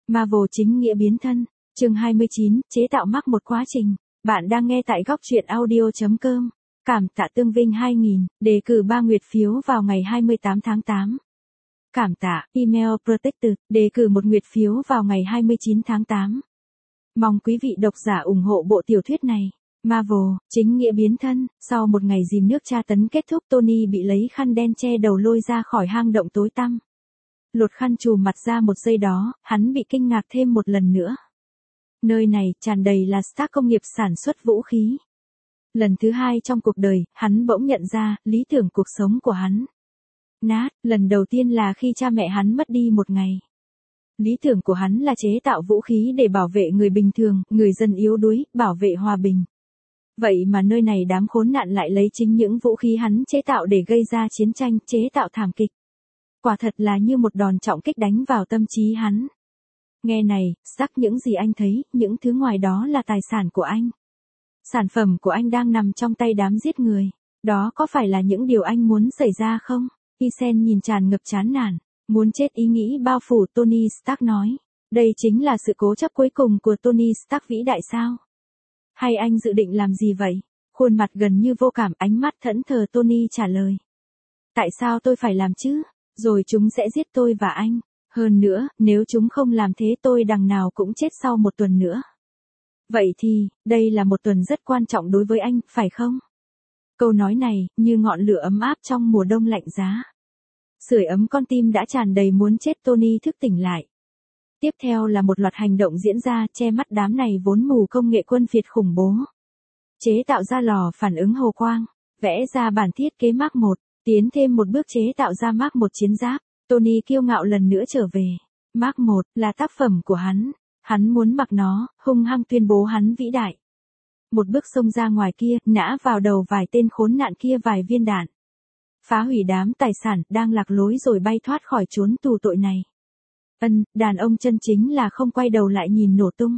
Marvel chính nghĩa biến thân, chương 29, chế tạo Mark một quá trình. Bạn đang nghe tại góc truyện audio.com. Cảm tạ Tương Vinh 2000, đề cử 3 nguyệt phiếu vào ngày 28 tháng 8. Cảm tạ Email Protected, đề cử 1 nguyệt phiếu vào ngày 29 tháng 8. Mong quý vị độc giả ủng hộ bộ tiểu thuyết này. Marvel, chính nghĩa biến thân, sau một ngày dìm nước tra tấn kết thúc, Tony bị lấy khăn đen che đầu lôi ra khỏi hang động tối tăm. Lột khăn trùm mặt ra một giây đó, hắn bị kinh ngạc thêm một lần nữa. Nơi này tràn đầy là Stark công nghiệp sản xuất vũ khí. Lần thứ 2 trong cuộc đời, hắn bỗng nhận ra, lý tưởng cuộc sống của hắn nát, lần đầu tiên là khi cha mẹ hắn mất đi một ngày. Lý tưởng của hắn là chế tạo vũ khí để bảo vệ người bình thường, người dân yếu đuối, bảo vệ hòa bình. Vậy mà nơi này đám khốn nạn lại lấy chính những vũ khí hắn chế tạo để gây ra chiến tranh, chế tạo thảm kịch. Quả thật là như một đòn trọng kích đánh vào tâm trí hắn. Nghe này, Stark, những gì anh thấy, những thứ ngoài đó là tài sản của anh. Sản phẩm của anh đang nằm trong tay đám giết người. Đó có phải là những điều anh muốn xảy ra không? Isen nhìn tràn ngập chán nản, muốn chết ý nghĩ bao phủ Tony Stark nói. Đây chính là sự cố chấp cuối cùng của Tony Stark vĩ đại sao? Hay anh dự định làm gì vậy? Khuôn mặt gần như vô cảm, ánh mắt thẫn thờ Tony trả lời. Tại sao tôi phải làm chứ? Rồi chúng sẽ giết tôi và anh. Hơn nữa, nếu chúng không làm thế tôi đằng nào cũng chết sau một tuần nữa. Vậy thì, đây là một tuần rất quan trọng đối với anh, phải không? Câu nói này, như ngọn lửa ấm áp trong mùa đông lạnh giá. Sưởi ấm con tim đã tràn đầy muốn chết Tony thức tỉnh lại. Tiếp theo là một loạt hành động diễn ra, che mắt đám này vốn mù công nghệ quân phiệt khủng bố. Chế tạo ra lò phản ứng hồ quang, vẽ ra bản thiết kế Mark 1, tiến thêm một bước chế tạo ra Mark 1 chiến giáp. Tony kiêu ngạo lần nữa trở về. Mark 1 là tác phẩm của hắn. Hắn muốn mặc nó, hung hăng tuyên bố hắn vĩ đại. Một bước xông ra ngoài kia, nã vào đầu vài tên khốn nạn kia vài viên đạn. Phá hủy đám tài sản đang lạc lối rồi bay thoát khỏi chốn tù tội này. Đàn ông chân chính là không quay đầu lại nhìn nổ tung.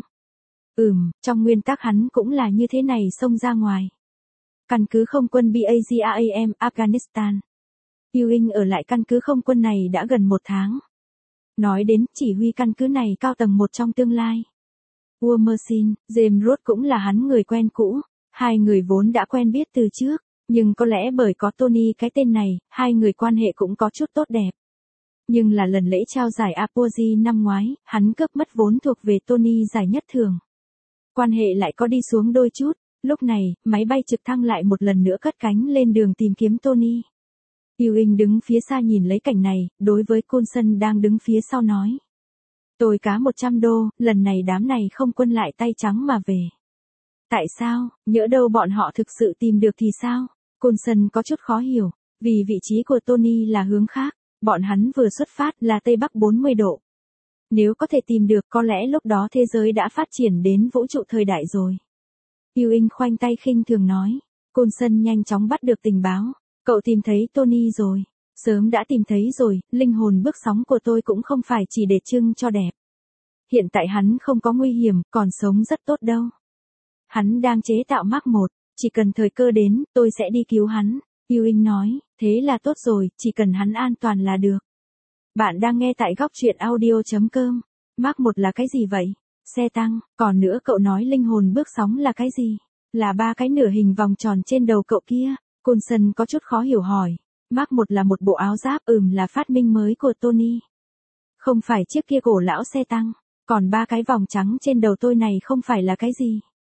Trong nguyên tắc hắn cũng là như thế này, xông ra ngoài. Căn cứ không quân BAZAAM, Afghanistan. Ewing ở lại căn cứ không quân này đã gần 1 tháng. Nói đến chỉ huy căn cứ này cao tầng 1 trong tương lai. Warmersin, James Root cũng là hắn người quen cũ. Hai người vốn đã quen biết từ trước, nhưng có lẽ bởi có Tony cái tên này, hai người quan hệ cũng có chút tốt đẹp. Nhưng là lần lễ trao giải Apogee năm ngoái, hắn cướp mất vốn thuộc về Tony giải nhất thường. Quan hệ lại có đi xuống đôi chút, lúc này, máy bay trực thăng lại một lần nữa cất cánh lên đường tìm kiếm Tony. Ewing đứng phía xa nhìn lấy cảnh này, đối với Coulson đang đứng phía sau nói. Tôi cá 100 đô, lần này đám này không quân lại tay trắng mà về. Tại sao, nhỡ đâu bọn họ thực sự tìm được thì sao? Coulson có chút khó hiểu, vì vị trí của Tony là hướng khác, bọn hắn vừa xuất phát là Tây Bắc 40 độ. Nếu có thể tìm được có lẽ lúc đó thế giới đã phát triển đến vũ trụ thời đại rồi. Ewing khoanh tay khinh thường nói. Coulson nhanh chóng bắt được tình báo. Cậu tìm thấy Tony rồi. Sớm đã tìm thấy rồi, linh hồn bước sóng của tôi cũng không phải chỉ để trưng cho đẹp. Hiện tại hắn không có nguy hiểm, còn sống rất tốt đâu. Hắn đang chế tạo Mark 1, chỉ cần thời cơ đến, tôi sẽ đi cứu hắn. Ewing nói, thế là tốt rồi, chỉ cần hắn an toàn là được. Bạn đang nghe tại góc truyện audio.com. Mark 1 là cái gì vậy? Xe tăng, còn nữa cậu nói linh hồn bước sóng là cái gì? Là 3 cái nửa hình vòng tròn trên đầu cậu kia. Coulson có chút khó hiểu hỏi. Mark 1 là một bộ áo giáp, là phát minh mới của Tony. Không phải chiếc kia cổ lão xe tăng. Còn 3 cái vòng trắng trên đầu tôi này không phải là cái gì.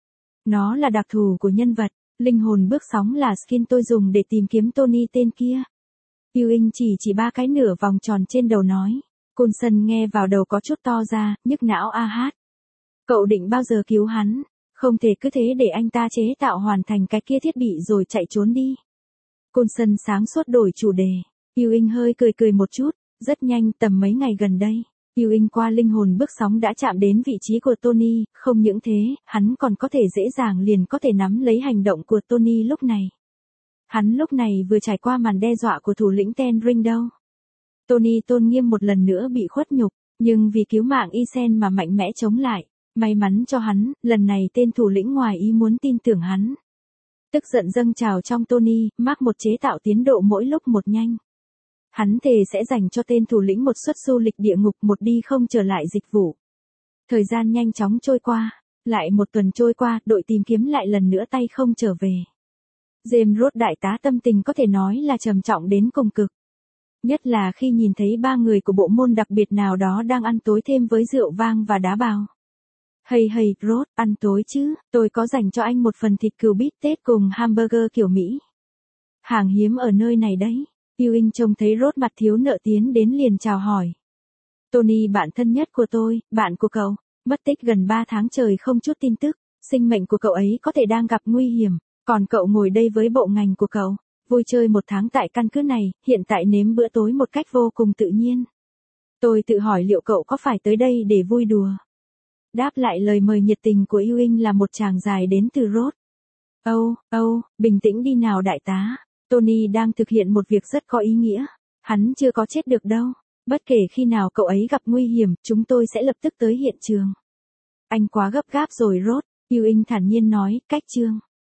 Nó là đặc thù của nhân vật. Linh hồn bước sóng là skin tôi dùng để tìm kiếm Tony tên kia. Ewing chỉ 3 cái nửa vòng tròn trên đầu nói. Coulson nghe vào đầu có chút to ra, nhức não a hát. Cậu định bao giờ cứu hắn? Không thể cứ thế để anh ta chế tạo hoàn thành cái kia thiết bị rồi chạy trốn đi. Coulson sáng suốt đổi chủ đề. Ewing hơi cười một chút. Rất nhanh, tầm mấy ngày gần đây, Ewing qua linh hồn bước sóng đã chạm đến vị trí của Tony. Không những thế, hắn còn có thể dễ dàng liền có thể nắm lấy hành động của Tony lúc này. Hắn lúc này vừa trải qua màn đe dọa của thủ lĩnh Ten Ring đâu. Tony tôn nghiêm một lần nữa bị khuất nhục, nhưng vì cứu mạng Isen mà mạnh mẽ chống lại. May mắn cho hắn, lần này tên thủ lĩnh ngoài ý muốn tin tưởng hắn. Tức giận dâng trào trong Tony, Mark 1 chế tạo tiến độ mỗi lúc một nhanh. Hắn thề sẽ dành cho tên thủ lĩnh một suất du lịch địa ngục một đi không trở lại dịch vụ. Thời gian nhanh chóng trôi qua. Lại một tuần trôi qua, đội tìm kiếm lại lần nữa tay không trở về. James Ross đại tá tâm tình có thể nói là trầm trọng đến cùng cực. Nhất là khi nhìn thấy 3 người của bộ môn đặc biệt nào đó đang ăn tối thêm với rượu vang và đá bào. Hey hey, Ross, ăn tối chứ, tôi có dành cho anh một phần thịt cừu bít tết cùng hamburger kiểu Mỹ. Hàng hiếm ở nơi này đấy. Ewing trông thấy Ross mặt thiếu nợ tiến đến liền chào hỏi. Tony bạn thân nhất của tôi, bạn của cậu, mất tích gần 3 tháng trời không chút tin tức, sinh mệnh của cậu ấy có thể đang gặp nguy hiểm, còn cậu ngồi đây với bộ ngành của cậu, vui chơi 1 tháng tại căn cứ này, hiện tại nếm bữa tối một cách vô cùng tự nhiên. Tôi tự hỏi liệu cậu có phải tới đây để vui đùa. Đáp lại lời mời nhiệt tình của Ewing là một tràng dài đến từ Ross. Bình tĩnh đi nào đại tá. Tony đang thực hiện một việc rất có ý nghĩa. Hắn chưa có chết được đâu. Bất kể khi nào cậu ấy gặp nguy hiểm, chúng tôi sẽ lập tức tới hiện trường. Anh quá gấp gáp rồi Ross, Ewing thản nhiên nói, cách chương.